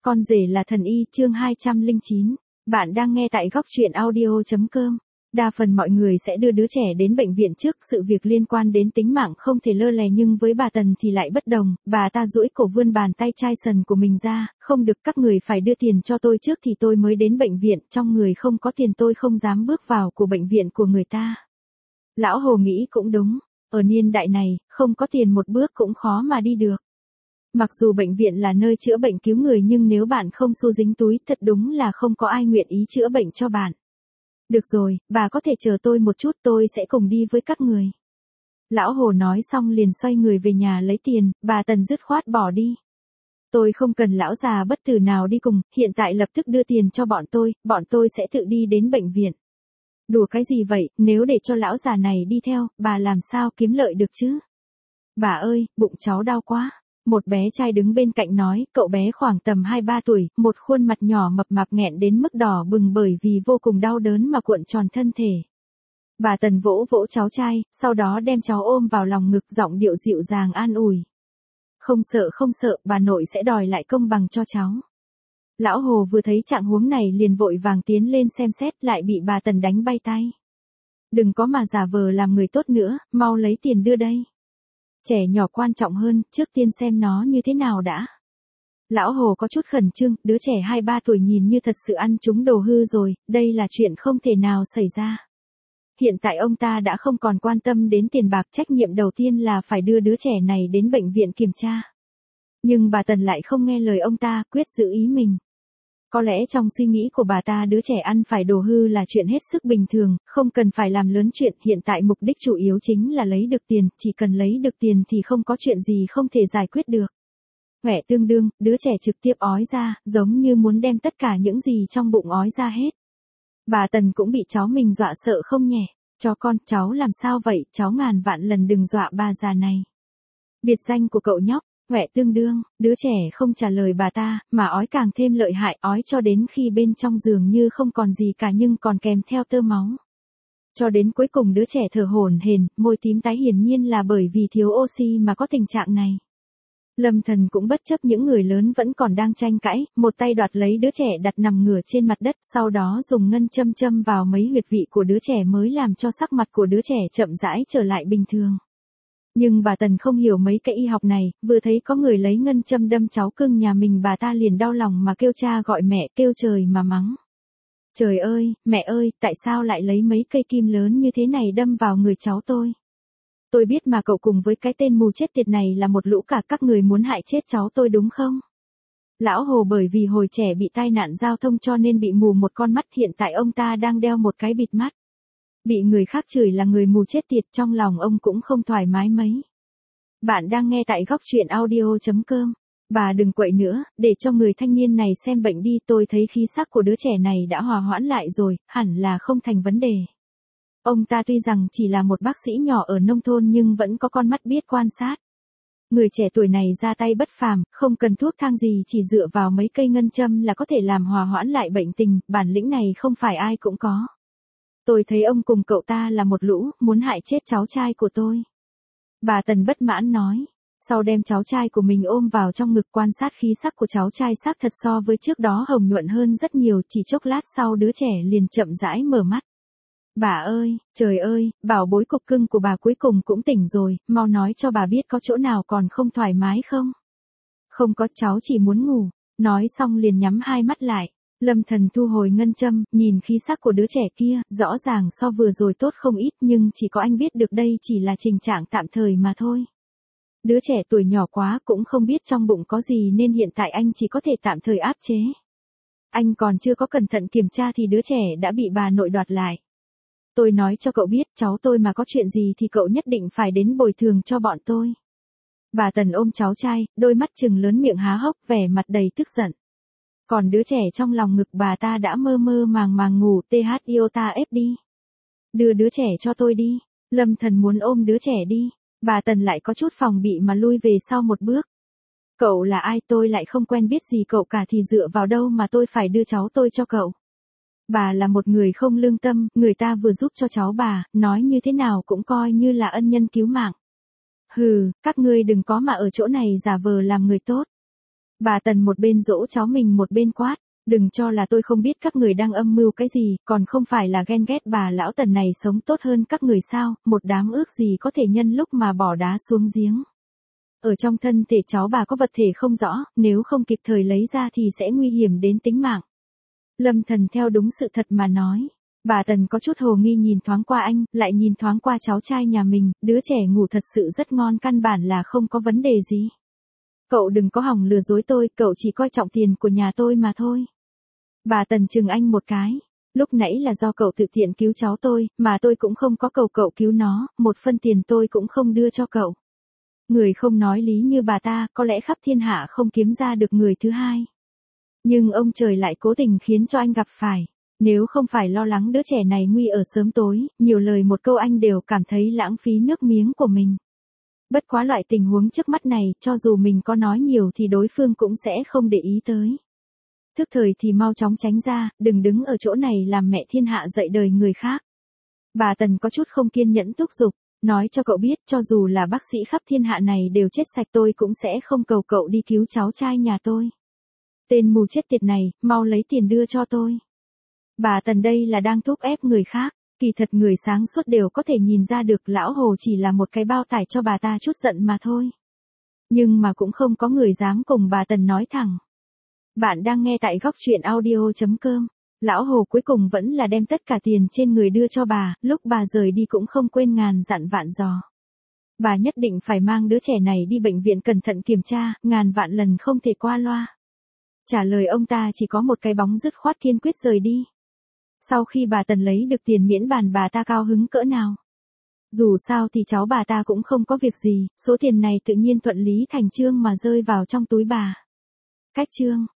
Con rể là thần y, chương 209. Bạn đang nghe tại góc truyện audio.com. Đa phần mọi người sẽ đưa đứa trẻ đến bệnh viện trước, sự việc liên quan đến tính mạng không thể lơ là, nhưng với bà Tần thì lại bất đồng. Bà ta duỗi cổ vươn bàn tay chai sần của mình ra, không được, các người phải đưa tiền cho tôi trước thì tôi mới đến bệnh viện, trong người không có tiền tôi không dám bước vào của bệnh viện của người ta. Lão Hồ nghĩ cũng đúng, ở niên đại này, không có tiền một bước cũng khó mà đi được. Mặc dù bệnh viện là nơi chữa bệnh cứu người, nhưng nếu bạn không xu dính túi, thật đúng là không có ai nguyện ý chữa bệnh cho bạn. Được rồi, bà có thể chờ tôi một chút, tôi sẽ cùng đi với các người. Lão Hồ nói xong liền xoay người về nhà lấy tiền, bà Tần dứt khoát bỏ đi. Tôi không cần lão già bất tử nào đi cùng, hiện tại lập tức đưa tiền cho bọn tôi sẽ tự đi đến bệnh viện. Đùa cái gì vậy, nếu để cho lão già này đi theo, bà làm sao kiếm lợi được chứ? Bà ơi, bụng cháu đau quá. Một bé trai đứng bên cạnh nói, cậu bé khoảng tầm 2-3 tuổi, một khuôn mặt nhỏ mập mạp nghẹn đến mức đỏ bừng bởi vì vô cùng đau đớn mà cuộn tròn thân thể. Bà Tần vỗ vỗ cháu trai, sau đó đem cháu ôm vào lòng ngực, giọng điệu dịu dàng an ủi. Không sợ, bà nội sẽ đòi lại công bằng cho cháu. Lão Hồ vừa thấy trạng huống này liền vội vàng tiến lên xem xét, lại bị bà Tần đánh bay tay. Đừng có mà giả vờ làm người tốt nữa, mau lấy tiền đưa đây. Trẻ nhỏ quan trọng hơn, trước tiên xem nó như thế nào đã. Lão Hồ có chút khẩn trương, đứa trẻ 2-3 tuổi nhìn như thật sự ăn trúng đồ hư rồi, đây là chuyện không thể nào xảy ra. Hiện tại ông ta đã không còn quan tâm đến tiền bạc, trách nhiệm đầu tiên là phải đưa đứa trẻ này đến bệnh viện kiểm tra. Nhưng bà Tần lại không nghe lời ông ta, quyết giữ ý mình. Có lẽ trong suy nghĩ của bà ta đứa trẻ ăn phải đồ hư là chuyện hết sức bình thường, không cần phải làm lớn chuyện, hiện tại mục đích chủ yếu chính là lấy được tiền, chỉ cần lấy được tiền thì không có chuyện gì không thể giải quyết được. Huệ tương đương, đứa trẻ trực tiếp ói ra, giống như muốn đem tất cả những gì trong bụng ói ra hết. Bà Tần cũng bị cháu mình dọa sợ không nhẹ, cho con, cháu làm sao vậy, cháu ngàn vạn lần đừng dọa bà già này. Biệt danh của cậu nhóc. Huệ tương đương, đứa trẻ không trả lời bà ta, mà ói càng thêm lợi hại, ói cho đến khi bên trong giường như không còn gì cả nhưng còn kèm theo tơ máu. Cho đến cuối cùng đứa trẻ thở hổn hển, môi tím tái, hiển nhiên là bởi vì thiếu oxy mà có tình trạng này. Lâm Thần cũng bất chấp những người lớn vẫn còn đang tranh cãi, một tay đoạt lấy đứa trẻ đặt nằm ngửa trên mặt đất, sau đó dùng ngân châm châm vào mấy huyệt vị của đứa trẻ mới làm cho sắc mặt của đứa trẻ chậm rãi trở lại bình thường. Nhưng bà Tần không hiểu mấy cái y học này, vừa thấy có người lấy ngân châm đâm cháu cưng nhà mình bà ta liền đau lòng mà kêu cha gọi mẹ, kêu trời mà mắng. Trời ơi, mẹ ơi, tại sao lại lấy mấy cây kim lớn như thế này đâm vào người cháu tôi? Tôi biết mà cậu cùng với cái tên mù chết tiệt này là một lũ cả, các người muốn hại chết cháu tôi đúng không? Lão Hồ bởi vì hồi trẻ bị tai nạn giao thông cho nên bị mù một con mắt, hiện tại ông ta đang đeo một cái bịt mắt. Bị người khác chửi là người mù chết tiệt, trong lòng ông cũng không thoải mái mấy. Bạn đang nghe tại góc truyện audio.com. Bà đừng quậy nữa, để cho người thanh niên này xem bệnh đi, tôi thấy khí sắc của đứa trẻ này đã hòa hoãn lại rồi, hẳn là không thành vấn đề. Ông ta tuy rằng chỉ là một bác sĩ nhỏ ở nông thôn nhưng vẫn có con mắt biết quan sát. Người trẻ tuổi này ra tay bất phàm, không cần thuốc thang gì, chỉ dựa vào mấy cây ngân châm là có thể làm hòa hoãn lại bệnh tình, bản lĩnh này không phải ai cũng có. Tôi thấy ông cùng cậu ta là một lũ, muốn hại chết cháu trai của tôi. Bà Tần bất mãn nói. Sau đem cháu trai của mình ôm vào trong ngực, quan sát khí sắc của cháu trai, xác thật so với trước đó hồng nhuận hơn rất nhiều, chỉ chốc lát sau đứa trẻ liền chậm rãi mở mắt. Bà ơi, trời ơi, bảo bối cục cưng của bà cuối cùng cũng tỉnh rồi, mau nói cho bà biết có chỗ nào còn không thoải mái không? Không có, cháu chỉ muốn ngủ. Nói xong liền nhắm hai mắt lại. Lâm Thần thu hồi ngân châm, nhìn khí sắc của đứa trẻ kia, rõ ràng so vừa rồi tốt không ít, nhưng chỉ có anh biết được đây chỉ là tình trạng tạm thời mà thôi. Đứa trẻ tuổi nhỏ quá, cũng không biết trong bụng có gì nên hiện tại anh chỉ có thể tạm thời áp chế. Anh còn chưa có cẩn thận kiểm tra thì đứa trẻ đã bị bà nội đoạt lại. Tôi nói cho cậu biết, cháu tôi mà có chuyện gì thì cậu nhất định phải đến bồi thường cho bọn tôi. Bà Tần ôm cháu trai, đôi mắt trừng lớn, miệng há hốc, vẻ mặt đầy tức giận. Còn đứa trẻ trong lòng ngực bà ta đã mơ mơ màng màng ngủ, iota ép đi. Đưa đứa trẻ cho tôi đi. Lâm Thần muốn ôm đứa trẻ đi. Bà Tần lại có chút phòng bị mà lui về sau một bước. Cậu là ai, tôi lại không quen biết gì cậu cả, thì dựa vào đâu mà tôi phải đưa cháu tôi cho cậu. Bà là một người không lương tâm, người ta vừa giúp cho cháu bà, nói như thế nào cũng coi như là ân nhân cứu mạng. Hừ, các ngươi đừng có mà ở chỗ này giả vờ làm người tốt. Bà Tần một bên dỗ cháu mình một bên quát, đừng cho là tôi không biết các người đang âm mưu cái gì, còn không phải là ghen ghét bà lão Tần này sống tốt hơn các người sao, một đám ước gì có thể nhân lúc mà bỏ đá xuống giếng. Ở trong thân thể cháu bà có vật thể không rõ, nếu không kịp thời lấy ra thì sẽ nguy hiểm đến tính mạng. Lâm Thần theo đúng sự thật mà nói. Bà Tần có chút hồ nghi nhìn thoáng qua anh, lại nhìn thoáng qua cháu trai nhà mình, đứa trẻ ngủ thật sự rất ngon, căn bản là không có vấn đề gì. Cậu đừng có hòng lừa dối tôi, cậu chỉ coi trọng tiền của nhà tôi mà thôi. Bà Tần chừng anh một cái. Lúc nãy là do cậu tự tiện cứu cháu tôi, mà tôi cũng không có cầu cậu cứu nó, một phân tiền tôi cũng không đưa cho cậu. Người không nói lý như bà ta, có lẽ khắp thiên hạ không kiếm ra được người thứ hai. Nhưng ông trời lại cố tình khiến cho anh gặp phải. Nếu không phải lo lắng đứa trẻ này nguy ở sớm tối, nhiều lời một câu anh đều cảm thấy lãng phí nước miếng của mình. Bất quá loại tình huống trước mắt này, cho dù mình có nói nhiều thì đối phương cũng sẽ không để ý tới. Thức thời thì mau chóng tránh ra, đừng đứng ở chỗ này làm mẹ thiên hạ dạy đời người khác. Bà Tần có chút không kiên nhẫn thúc giục, nói cho cậu biết cho dù là bác sĩ khắp thiên hạ này đều chết sạch tôi cũng sẽ không cầu cậu đi cứu cháu trai nhà tôi. Tên mù chết tiệt này, mau lấy tiền đưa cho tôi. Bà Tần đây là đang thúc ép người khác, kỳ thật người sáng suốt đều có thể nhìn ra được lão Hồ chỉ là một cái bao tải cho bà ta chút giận mà thôi. Nhưng mà cũng không có người dám cùng bà Tần nói thẳng. Bạn đang nghe tại góc truyện audio.com. Lão Hồ cuối cùng vẫn là đem tất cả tiền trên người đưa cho bà, lúc bà rời đi cũng không quên ngàn dặn vạn dò. Bà nhất định phải mang đứa trẻ này đi bệnh viện cẩn thận kiểm tra, ngàn vạn lần không thể qua loa. Trả lời ông ta chỉ có một cái bóng dứt khoát kiên quyết rời đi. Sau khi bà Tần lấy được tiền miễn bàn bà ta cao hứng cỡ nào. Dù sao thì cháu bà ta cũng không có việc gì, số tiền này tự nhiên thuận lý thành chương mà rơi vào trong túi bà. Cách chương.